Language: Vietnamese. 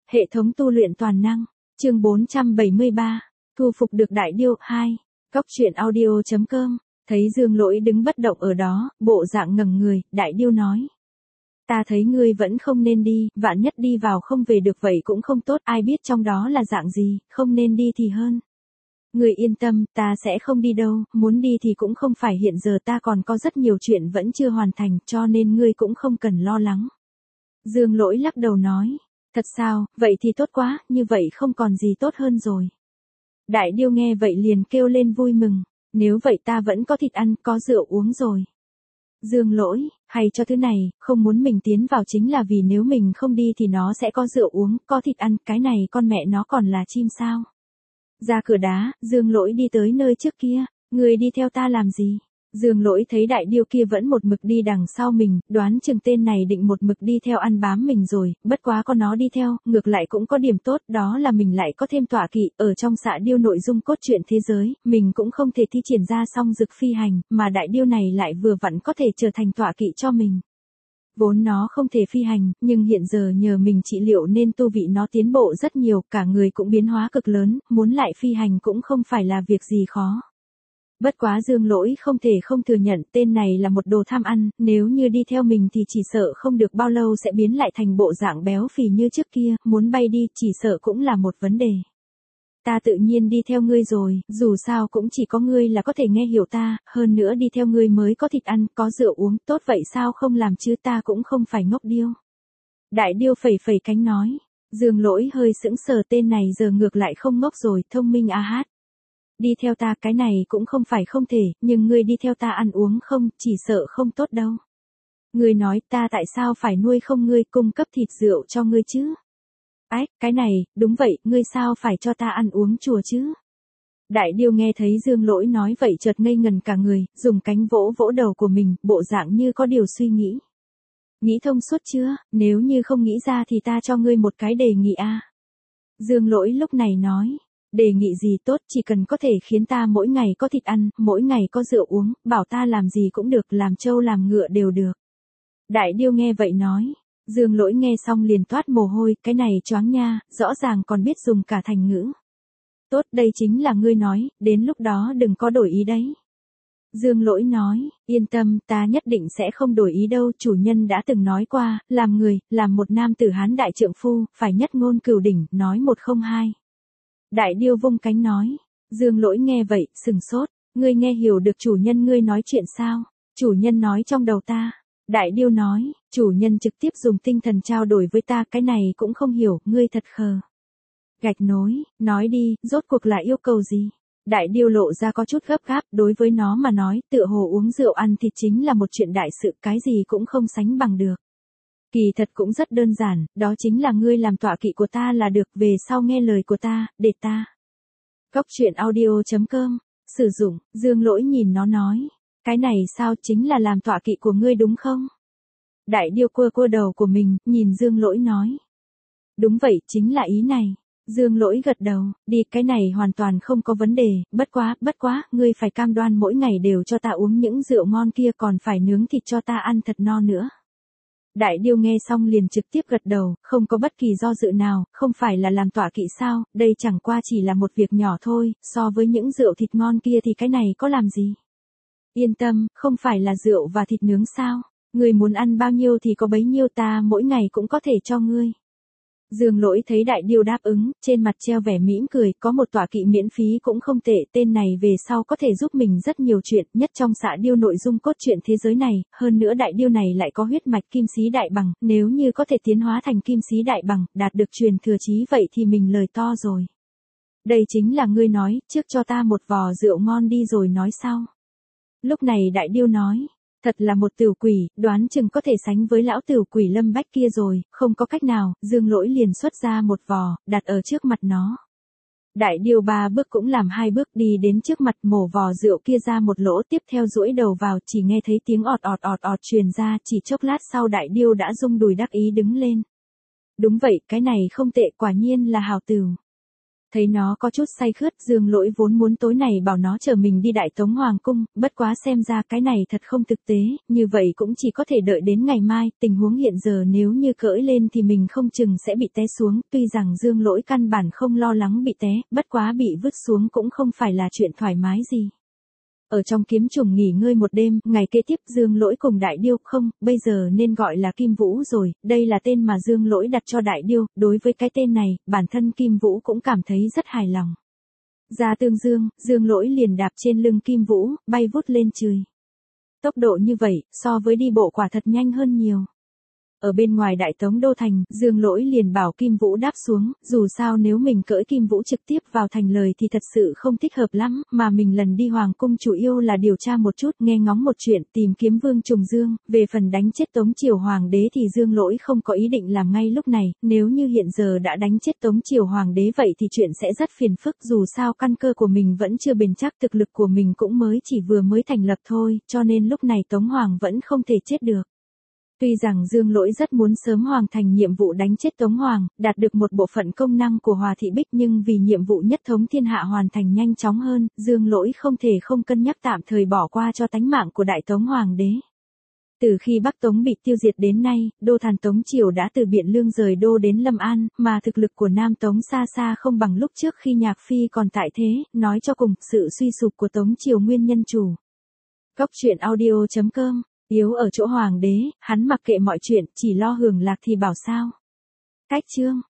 Hệ thống tu luyện toàn năng, chương 473, thu phục được Đại Điêu 2, Góc truyện audio.com, thấy Dương Lỗi đứng bất động ở đó, bộ dạng ngẩng người, Đại Điêu nói. Ta thấy ngươi vẫn không nên đi, vạn nhất đi vào không về được vậy cũng không tốt, ai biết trong đó là dạng gì, không nên đi thì hơn. Ngươi yên tâm, ta sẽ không đi đâu, muốn đi thì cũng không phải hiện giờ ta còn có rất nhiều chuyện vẫn chưa hoàn thành, cho nên ngươi cũng không cần lo lắng. Dương Lỗi lắc đầu nói. Thật sao, vậy thì tốt quá, như vậy không còn gì tốt hơn rồi. Đại Điêu nghe vậy liền kêu lên vui mừng, nếu vậy ta vẫn có thịt ăn, có rượu uống rồi. Dương Lỗi, hay cho thứ này, không muốn mình tiến vào chính là vì nếu mình không đi thì nó sẽ có rượu uống, có thịt ăn, cái này con mẹ nó còn là chim sao. Ra cửa đá, Dương Lỗi đi tới nơi trước kia, người đi theo ta làm gì? Dương Lỗi thấy Đại Điêu kia vẫn một mực đi đằng sau mình, đoán chừng tên này định một mực đi theo ăn bám mình rồi, bất quá có nó đi theo, ngược lại cũng có điểm tốt, đó là mình lại có thêm tọa kỵ, ở trong Xạ Điêu nội dung cốt truyện thế giới, mình cũng không thể thi triển ra song dực phi hành, mà Đại Điêu này lại vừa vặn có thể trở thành tọa kỵ cho mình. Vốn nó không thể phi hành, nhưng hiện giờ nhờ mình trị liệu nên tu vị nó tiến bộ rất nhiều, cả người cũng biến hóa cực lớn, muốn lại phi hành cũng không phải là việc gì khó. Bất quá Dương Lỗi không thể không thừa nhận tên này là một đồ tham ăn, nếu như đi theo mình thì chỉ sợ không được bao lâu sẽ biến lại thành bộ dạng béo phì như trước kia, muốn bay đi chỉ sợ cũng là một vấn đề. Ta tự nhiên đi theo ngươi rồi, dù sao cũng chỉ có ngươi là có thể nghe hiểu ta, hơn nữa đi theo ngươi mới có thịt ăn, có rượu uống, tốt vậy sao không làm chứ ta cũng không phải ngốc điêu. Đại Điêu phẩy phẩy cánh nói, Dương Lỗi hơi sững sờ tên này giờ ngược lại không ngốc rồi, thông minh a hát. Đi theo ta cái này cũng không phải không thể, nhưng ngươi đi theo ta ăn uống không, chỉ sợ không tốt đâu. Ngươi nói ta tại sao phải nuôi không ngươi cung cấp thịt rượu cho ngươi chứ? Ách, cái này, đúng vậy, ngươi sao phải cho ta ăn uống chùa chứ? Đại Điêu nghe thấy Dương Lỗi nói vậy chợt ngây ngần cả người, dùng cánh vỗ vỗ đầu của mình, bộ dạng như có điều suy nghĩ. Nghĩ thông suốt chưa, nếu như không nghĩ ra thì ta cho ngươi một cái đề nghị a. Dương Lỗi lúc này nói. Đề nghị gì tốt, chỉ cần có thể khiến ta mỗi ngày có thịt ăn, mỗi ngày có rượu uống, bảo ta làm gì cũng được, làm trâu làm ngựa đều được. Đại Điêu nghe vậy nói, Dương Lỗi nghe xong liền toát mồ hôi, cái này choáng nha, rõ ràng còn biết dùng cả thành ngữ. Tốt, đây chính là ngươi nói, đến lúc đó đừng có đổi ý đấy. Dương Lỗi nói, yên tâm, ta nhất định sẽ không đổi ý đâu, chủ nhân đã từng nói qua, làm người, làm một nam tử Hán đại trượng phu, phải nhất ngôn cửu đỉnh, nói một không hai. Đại Điêu vung cánh nói, Dương Lỗi nghe vậy, sừng sốt, ngươi nghe hiểu được chủ nhân ngươi nói chuyện sao? Chủ nhân nói trong đầu ta. Đại Điêu nói, chủ nhân trực tiếp dùng tinh thần trao đổi với ta, cái này cũng không hiểu, ngươi thật khờ. Gạch nối, nói đi, rốt cuộc là yêu cầu gì? Đại Điêu lộ ra có chút gấp gáp, đối với nó mà nói, tựa hồ uống rượu ăn thịt chính là một chuyện đại sự, cái gì cũng không sánh bằng được. Kỳ thật cũng rất đơn giản, đó chính là ngươi làm tọa kỵ của ta là được, về sau nghe lời của ta, để ta. Góc truyện audio.com, sử dụng, Dương Lỗi nhìn nó nói, cái này sao chính là làm tọa kỵ của ngươi đúng không? Đại Điêu cua đầu của mình, nhìn Dương Lỗi nói. Đúng vậy, chính là ý này. Dương Lỗi gật đầu, đi, cái này hoàn toàn không có vấn đề, bất quá, ngươi phải cam đoan mỗi ngày đều cho ta uống những rượu ngon kia còn phải nướng thịt cho ta ăn thật no nữa. Đại Điêu nghe xong liền trực tiếp gật đầu, không có bất kỳ do dự nào, không phải là làm tọa kỵ sao, đây chẳng qua chỉ là một việc nhỏ thôi, so với những rượu thịt ngon kia thì cái này có làm gì. Yên tâm, không phải là rượu và thịt nướng sao, ngươi muốn ăn bao nhiêu thì có bấy nhiêu, ta mỗi ngày cũng có thể cho ngươi. Dương Lỗi thấy Đại Điêu đáp ứng, trên mặt treo vẻ mỉm cười, có một tọa kỵ miễn phí cũng không tệ, tên này về sau có thể giúp mình rất nhiều chuyện, nhất trong Xạ Điêu nội dung cốt truyện thế giới này, hơn nữa Đại Điêu này lại có huyết mạch kim sĩ đại bằng, nếu như có thể tiến hóa thành kim sĩ đại bằng, đạt được truyền thừa chí vậy thì mình lời to rồi. Đây chính là ngươi nói, trước cho ta một vò rượu ngon đi rồi nói sau. Lúc này Đại Điêu nói. Thật là một tửu quỷ, đoán chừng có thể sánh với lão tửu quỷ Lâm Bách kia rồi, không có cách nào, Dương Lỗi liền xuất ra một vò, đặt ở trước mặt nó. Đại Điêu 3 bước cũng làm 2 bước đi đến trước mặt, mổ vò rượu kia ra một lỗ, tiếp theo duỗi đầu vào, chỉ nghe thấy tiếng ọt truyền ra, chỉ chốc lát sau Đại Điêu đã rung đùi đắc ý đứng lên. Đúng vậy, cái này không tệ, quả nhiên là hào tửu. Thấy nó có chút say khướt, Dương Lỗi vốn muốn tối này bảo nó chờ mình đi Đại Tống Hoàng cung, bất quá xem ra cái này thật không thực tế, như vậy cũng chỉ có thể đợi đến ngày mai, tình huống hiện giờ nếu như cưỡi lên thì mình không chừng sẽ bị té xuống, tuy rằng Dương Lỗi căn bản không lo lắng bị té, bất quá bị vứt xuống cũng không phải là chuyện thoải mái gì. Ở trong kiếm trùng nghỉ ngơi một đêm, ngày kế tiếp Dương Lỗi cùng Đại Điêu, không, bây giờ nên gọi là Kim Vũ rồi, đây là tên mà Dương Lỗi đặt cho Đại Điêu, đối với cái tên này, bản thân Kim Vũ cũng cảm thấy rất hài lòng. Ra Tương Dương, Dương Lỗi liền đạp trên lưng Kim Vũ, bay vút lên trời. Tốc độ như vậy, so với đi bộ quả thật nhanh hơn nhiều. Ở bên ngoài Đại Tống Đô Thành, Dương Lỗi liền bảo Kim Vũ đáp xuống, dù sao nếu mình cưỡi Kim Vũ trực tiếp vào thành lời thì thật sự không thích hợp lắm, mà mình lần đi Hoàng cung chủ yếu là điều tra một chút, nghe ngóng một chuyện, tìm kiếm Vương Trùng Dương, về phần đánh chết Tống Triều Hoàng đế thì Dương Lỗi không có ý định làm ngay lúc này, nếu như hiện giờ đã đánh chết Tống Triều Hoàng đế vậy thì chuyện sẽ rất phiền phức, dù sao căn cơ của mình vẫn chưa bền chắc, thực lực của mình cũng vừa mới thành lập thôi, cho nên lúc này Tống Hoàng vẫn không thể chết được. Tuy rằng Dương Lỗi rất muốn sớm hoàn thành nhiệm vụ đánh chết Tống Hoàng, đạt được một bộ phận công năng của Hòa Thị Bích nhưng vì nhiệm vụ nhất thống thiên hạ hoàn thành nhanh chóng hơn, Dương Lỗi không thể không cân nhắc tạm thời bỏ qua cho tánh mạng của Đại Tống Hoàng đế. Từ khi Bắc Tống bị tiêu diệt đến nay, đô thành Tống Triều đã từ Biện Lương rời đô đến Lâm An, mà thực lực của Nam Tống xa xa không bằng lúc trước khi Nhạc Phi còn tại thế, nói cho cùng, sự suy sụp của Tống Triều nguyên nhân chủ. Góc truyện audio.com. Yếu ở chỗ hoàng đế, hắn mặc kệ mọi chuyện, chỉ lo hưởng lạc thì bảo sao. Cách chương.